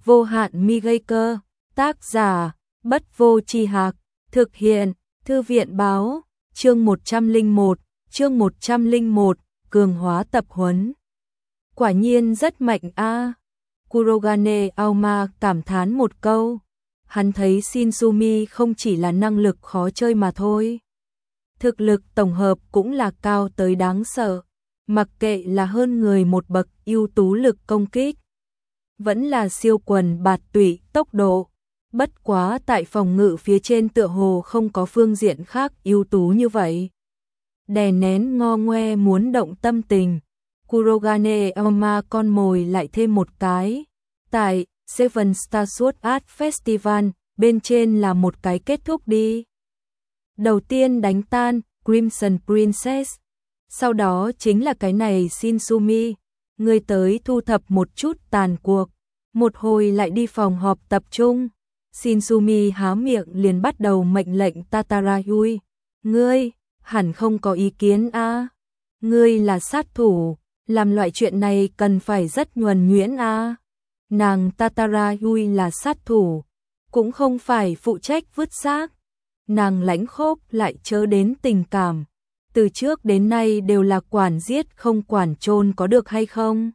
vô hạn mi gây cơ, tác giả, Bất Vô Tri Hạc, thực hiện, Thư viện báo, chương 101, cường hóa tập huấn. Quả nhiên rất mạnh a. Kurogane Aoma cảm thán một câu, hắn thấy Shinsumi không chỉ là năng lực khó chơi mà thôi. Thực lực tổng hợp cũng là cao tới đáng sợ, mặc kệ là hơn người một bậc ưu tú lực công kích, vẫn là siêu quần bạt tụy tốc độ. Bất quá tại phòng ngự phía trên tựa hồ không có phương diện khác ưu tú như vậy. Đè nén ngo ngoe muốn động tâm tình, Kurogane Aoma con mồi lại thêm một cái. Tại Seven Star Sword Art Festival, bên trên là một cái kết thúc đi. Đầu tiên đánh tan Crimson Princess, sau đó chính là cái này Shinsumi, người tới thu thập một chút tàn cuộc, một hồi lại đi phòng họp tập trung. Shinsumi há miệng liền bắt đầu mệnh lệnh Tatarayui, ngươi hẳn không có ý kiến a, ngươi là sát thủ, làm loại chuyện này cần phải rất nhuần nhuyễn a. Nàng Tatarayui là sát thủ, cũng không phải phụ trách vứt xác. Nàng lãnh khốc lại chớ đến tình cảm, từ trước đến nay đều là quản giết không quản chôn, có được hay không?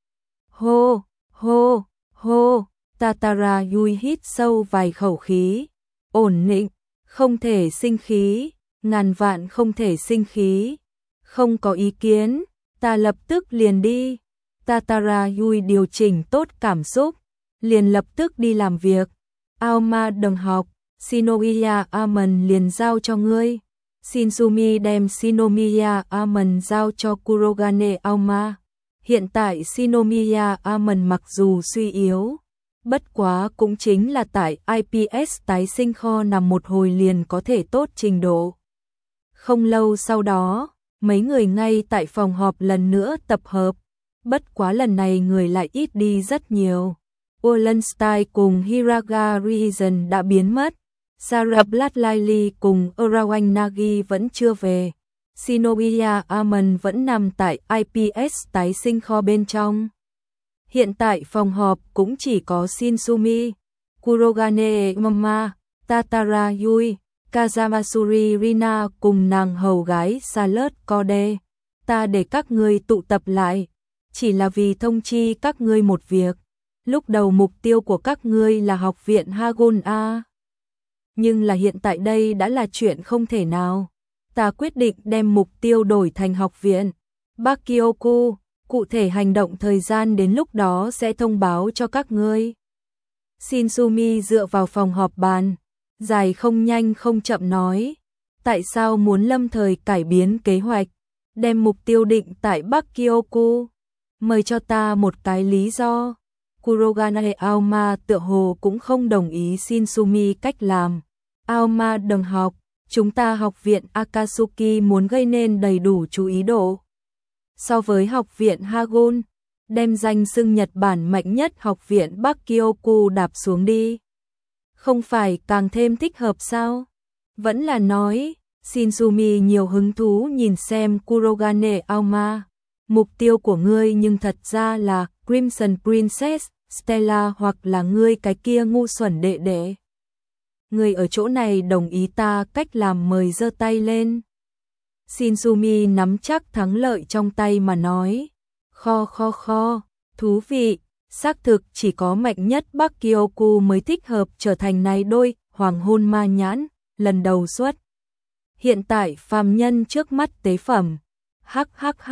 Hô, hô, hô, Tatarayui hít sâu vài khẩu khí, ổn định, không thể sinh khí, ngàn vạn không thể sinh khí, không có ý kiến, ta lập tức liền đi. Tatarayui điều chỉnh tốt cảm xúc, liền lập tức đi làm việc. Aoma đồng học, Shinomiya Amon liền giao cho ngươi. Shinsumi đem Shinomiya Amon giao cho Kurogane Aoma. Hiện tại Shinomiya Amon mặc dù suy yếu, bất quá cũng chính là tại IPS tái sinh kho nằm một hồi liền có thể tốt trình độ. Không lâu sau đó, mấy người ngay tại phòng họp lần nữa tập hợp, bất quá lần này người lại ít đi rất nhiều. Wallenstein cùng Hiraga Rihisen đã biến mất, Sarah Blatlaili cùng Urawang Nagi vẫn chưa về, Shinomiya Amon vẫn nằm tại IPS tái sinh kho bên trong. Hiện tại phòng họp cũng chỉ có Shinsumi, Kurogane Aoma, Tatarayui, Kazamasuri Rina cùng nàng hầu gái Charlotte Code. Ta để các ngươi tụ tập lại, chỉ là vì thông chi các ngươi một việc. Lúc đầu mục tiêu của các ngươi là học viện Hagon A. Nhưng là hiện tại đây đã là chuyện không thể nào. Ta quyết định đem mục tiêu đổi thành học viện Bakyoku. Cụ thể hành động thời gian đến lúc đó sẽ thông báo cho các ngươi. Shinsumi dựa vào phòng họp bàn, dài không nhanh không chậm nói. Tại sao muốn lâm thời cải biến kế hoạch, đem mục tiêu định tại Bakyoku? Mời cho ta một cái lý do. Kurogane Aoma tựa hồ cũng không đồng ý Shinsumi cách làm. Aoma đồng học, chúng ta học viện Akatsuki muốn gây nên đầy đủ chú ý độ. So với học viện Hagon, đem danh xưng Nhật Bản mạnh nhất học viện Bakyoku đạp xuống đi. Không phải càng thêm thích hợp sao? Vẫn là nói, Shinsumi nhiều hứng thú nhìn xem Kurogane Aoma. Mục tiêu của ngươi nhưng thật ra là Crimson Princess, Stella hoặc là ngươi cái kia ngu xuẩn đệ đệ. Ngươi ở chỗ này đồng ý ta cách làm mời giơ tay lên. Shinsumi nắm chắc thắng lợi trong tay mà nói. Kho, thú vị, xác thực chỉ có mạnh nhất Bakyoku mới thích hợp trở thành này đôi hoàng hôn ma nhãn, lần đầu xuất. Hiện tại phàm nhân trước mắt tế phẩm. Hắc.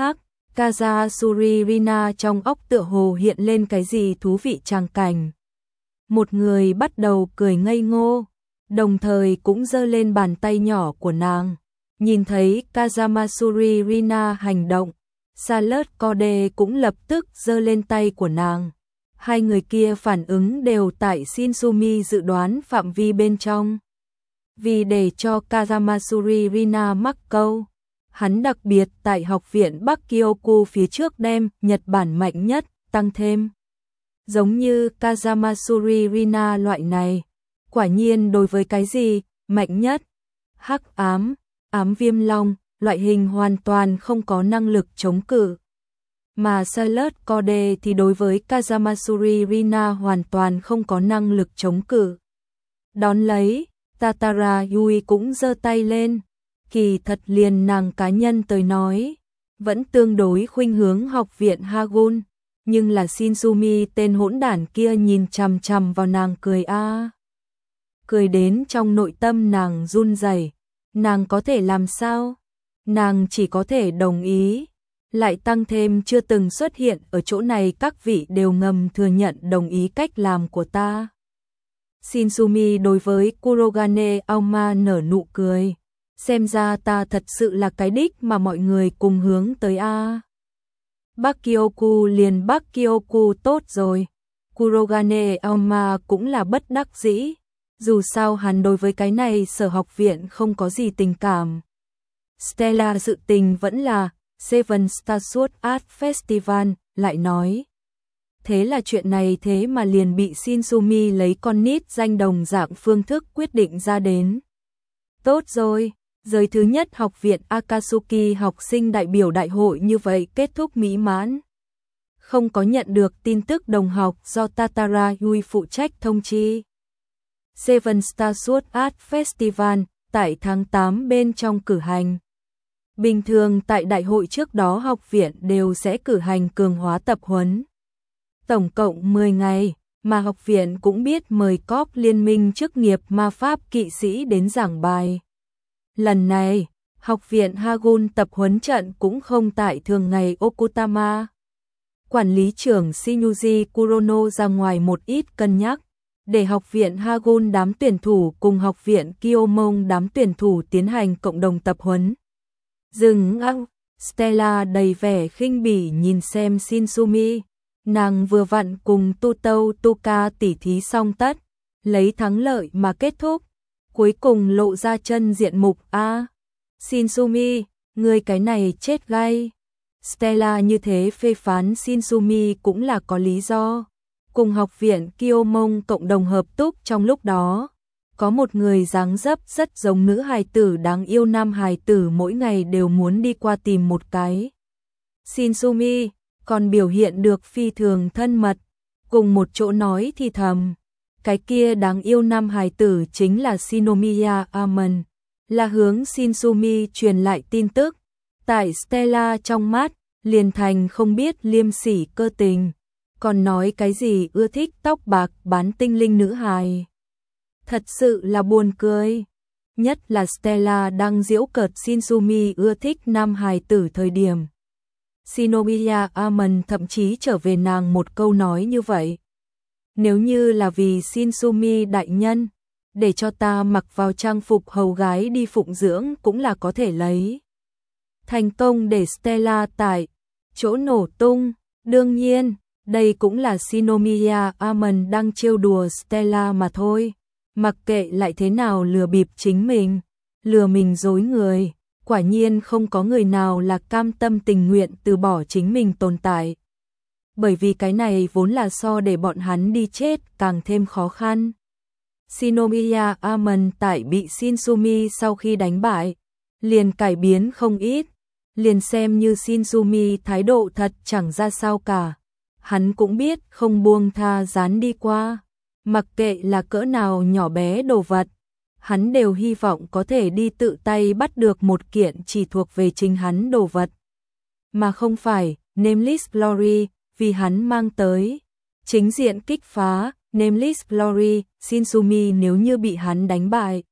Kazasuri Rina trong óc tựa hồ hiện lên cái gì thú vị tràng cảnh. Một người bắt đầu cười ngây ngô, đồng thời cũng giơ lên bàn tay nhỏ của nàng. Nhìn thấy Kazamasuri Rina hành động, Charlotte Code cũng lập tức giơ lên tay của nàng. Hai người kia phản ứng đều tại Shinsumi dự đoán phạm vi bên trong. Vì để cho Kazamasuri Rina mắc câu, hắn đặc biệt tại học viện Bakyoku phía trước đem Nhật Bản mạnh nhất tăng thêm. Giống như Kazamasuri Rina loại này, quả nhiên đối với cái gì mạnh nhất, hắc ám, ám viêm long, loại hình hoàn toàn không có năng lực chống cự. mà Charlotte Corday thì đối với Kazamasuri Rina hoàn toàn không có năng lực chống cự. Đón lấy, Tatara Yui cũng giơ tay lên, kỳ thật liền nàng cá nhân tới nói, vẫn tương đối khuynh hướng học viện Hagun, nhưng là Shinsumi tên hỗn đản kia nhìn chằm chằm vào nàng cười cười đến trong nội tâm nàng run rẩy, nàng có thể làm sao? Nàng chỉ có thể đồng ý, lại tăng thêm chưa từng xuất hiện ở chỗ này các vị đều ngầm thừa nhận đồng ý cách làm của ta. Shinsumi đối với Kurogane Aoma nở nụ cười, xem ra ta thật sự là cái đích mà mọi người cùng hướng tới Bakyoku liền Bakyoku tốt rồi. Kurogane Aoma cũng là bất đắc dĩ, dù sao hắn đối với cái này sở học viện không có gì tình cảm. Stella sự tình vẫn là Seven Star Sword Art Festival, lại nói. Thế là chuyện này thế mà liền bị Shinsumi lấy con nít danh đồng dạng phương thức quyết định ra đến. Tốt rồi, giới thứ nhất học viện Akatsuki học sinh đại biểu đại hội như vậy kết thúc mỹ mãn. Không có nhận được tin tức đồng học do Tatara Yui phụ trách thông chi. Seven Star Sword Art Festival tại tháng 8 bên trong cử hành. Bình thường tại đại hội trước đó học viện đều sẽ cử hành cường hóa tập huấn. Tổng cộng 10 ngày, mà học viện cũng biết mời COP Liên minh chức nghiệp ma pháp kỵ sĩ đến giảng bài. Lần này, học viện Hagun tập huấn trận cũng không tại thường ngày Okutama. Quản lý trưởng Shinyuji Kurono ra ngoài một ít cân nhắc, để học viện Hagun đám tuyển thủ cùng học viện Kyomon đám tuyển thủ tiến hành cộng đồng tập huấn. Dừng ngang, Stella đầy vẻ khinh bỉ nhìn xem Shinsumi, nàng vừa vặn cùng Tutou Tuka tỉ thí xong tất, lấy thắng lợi mà kết thúc, cuối cùng lộ ra chân diện mục Shinsumi, người cái này chết gay. Stella như thế phê phán Shinsumi cũng là có lý do. Cùng học viện Kyomon cộng đồng hợp túc trong lúc đó, có một người dáng dấp rất giống nữ hài tử đáng yêu nam hài tử mỗi ngày đều muốn đi qua tìm một cái. Shinsumi còn biểu hiện được phi thường thân mật, cùng một chỗ nói thì thầm. Cái kia đáng yêu nam hài tử chính là Shinomiya Amon, là hướng Shinsumi truyền lại tin tức. Tại Stella trong mắt, liền thành không biết liêm sỉ cơ tình, còn nói cái gì ưa thích tóc bạc bán tinh linh nữ hài. Thật sự là buồn cười. Nhất là Stella đang giễu cợt Shinsumi ưa thích nam hài tử thời điểm. Shinomiya Amon thậm chí trở về nàng một câu nói như vậy. Nếu như là vì Shinsumi đại nhân, để cho ta mặc vào trang phục hầu gái đi phụng dưỡng cũng là có thể lấy. Thành công để Stella tại chỗ nổ tung. Đương nhiên, đây cũng là Shinomiya Amon đang trêu đùa Stella mà thôi. Mặc kệ lại thế nào lừa bịp chính mình, lừa mình dối người, quả nhiên không có người nào là cam tâm tình nguyện từ bỏ chính mình tồn tại. Bởi vì cái này vốn là so để bọn hắn đi chết càng thêm khó khăn. Shinomiya Amon tại bị Shinsumi sau khi đánh bại, liền cải biến không ít, liền xem như Shinsumi thái độ thật chẳng ra sao cả. Hắn cũng biết không buông tha dán đi qua, mặc kệ là cỡ nào nhỏ bé đồ vật, hắn đều hy vọng có thể đi tự tay bắt được một kiện chỉ thuộc về chính hắn đồ vật, mà không phải Nameless Glory vì hắn mang tới. Chính diện kích phá Nameless Glory, Shinsumi nếu như bị hắn đánh bại,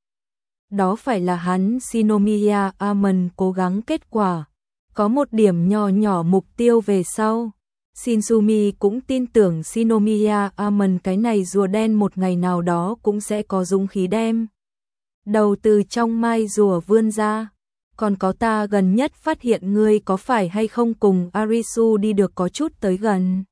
đó phải là hắn Shinomiya Amon cố gắng kết quả. Có một điểm nhỏ nhỏ mục tiêu về sau, Shinsumi cũng tin tưởng Shinomiya Amon cái này rùa đen một ngày nào đó cũng sẽ có dũng khí đem đầu từ trong mai rùa vươn ra. Còn có ta gần nhất phát hiện ngươi có phải hay không cùng Arisu đi được có chút tới gần.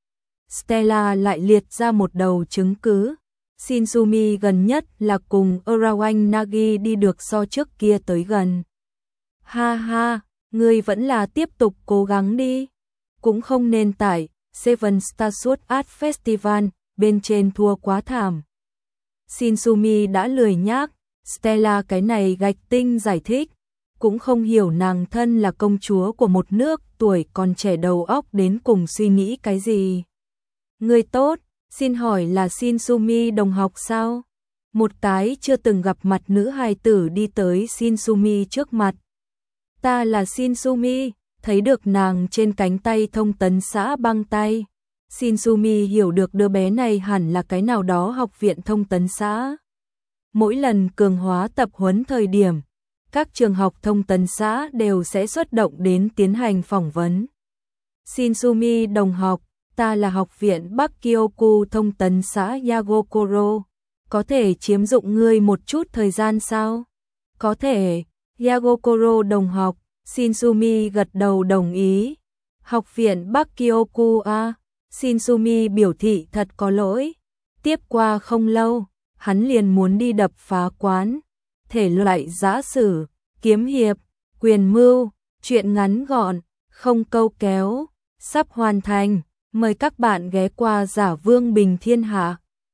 Stella lại liệt ra một đầu chứng cứ. Shinsumi gần nhất là cùng Urawan Nagi đi được so trước kia tới gần. Ha ha, ngươi vẫn là tiếp tục cố gắng đi. Cũng không nên tại Seven Star Sword Art Festival bên trên thua quá thảm. Shinsumi đã lười nhác, Stella cái này gạch tinh giải thích. cũng không hiểu nàng thân là công chúa của một nước tuổi còn trẻ đầu óc đến cùng suy nghĩ cái gì. Người tốt, xin hỏi là Shinsumi đồng học sao? Một cái chưa từng gặp mặt nữ hài tử đi tới Shinsumi trước mặt. Ta là Shinsumi, thấy được nàng trên cánh tay thông tấn xã băng tay. Shinsumi hiểu được đứa bé này hẳn là cái nào đó học viện thông tấn xã. Mỗi lần cường hóa tập huấn thời điểm, các trường học thông tấn xã đều sẽ xuất động đến tiến hành phỏng vấn. Shinsumi đồng học, ta là học viện Bắc Kyoku thông tấn xã Yagokoro. Có thể chiếm dụng ngươi một chút thời gian sao? Có thể, Yagokoro đồng học, Shinsumi gật đầu đồng ý. Học viện Bắc Kyoku à? Shinsumi biểu thị thật có lỗi. Tiếp qua không lâu, hắn liền muốn đi đập phá quán. Thể loại giã sử, kiếm hiệp, quyền mưu, truyện ngắn gọn, không câu kéo, sắp hoàn thành. Mời các bạn ghé qua Giả Vương Bình Thiên Hạ.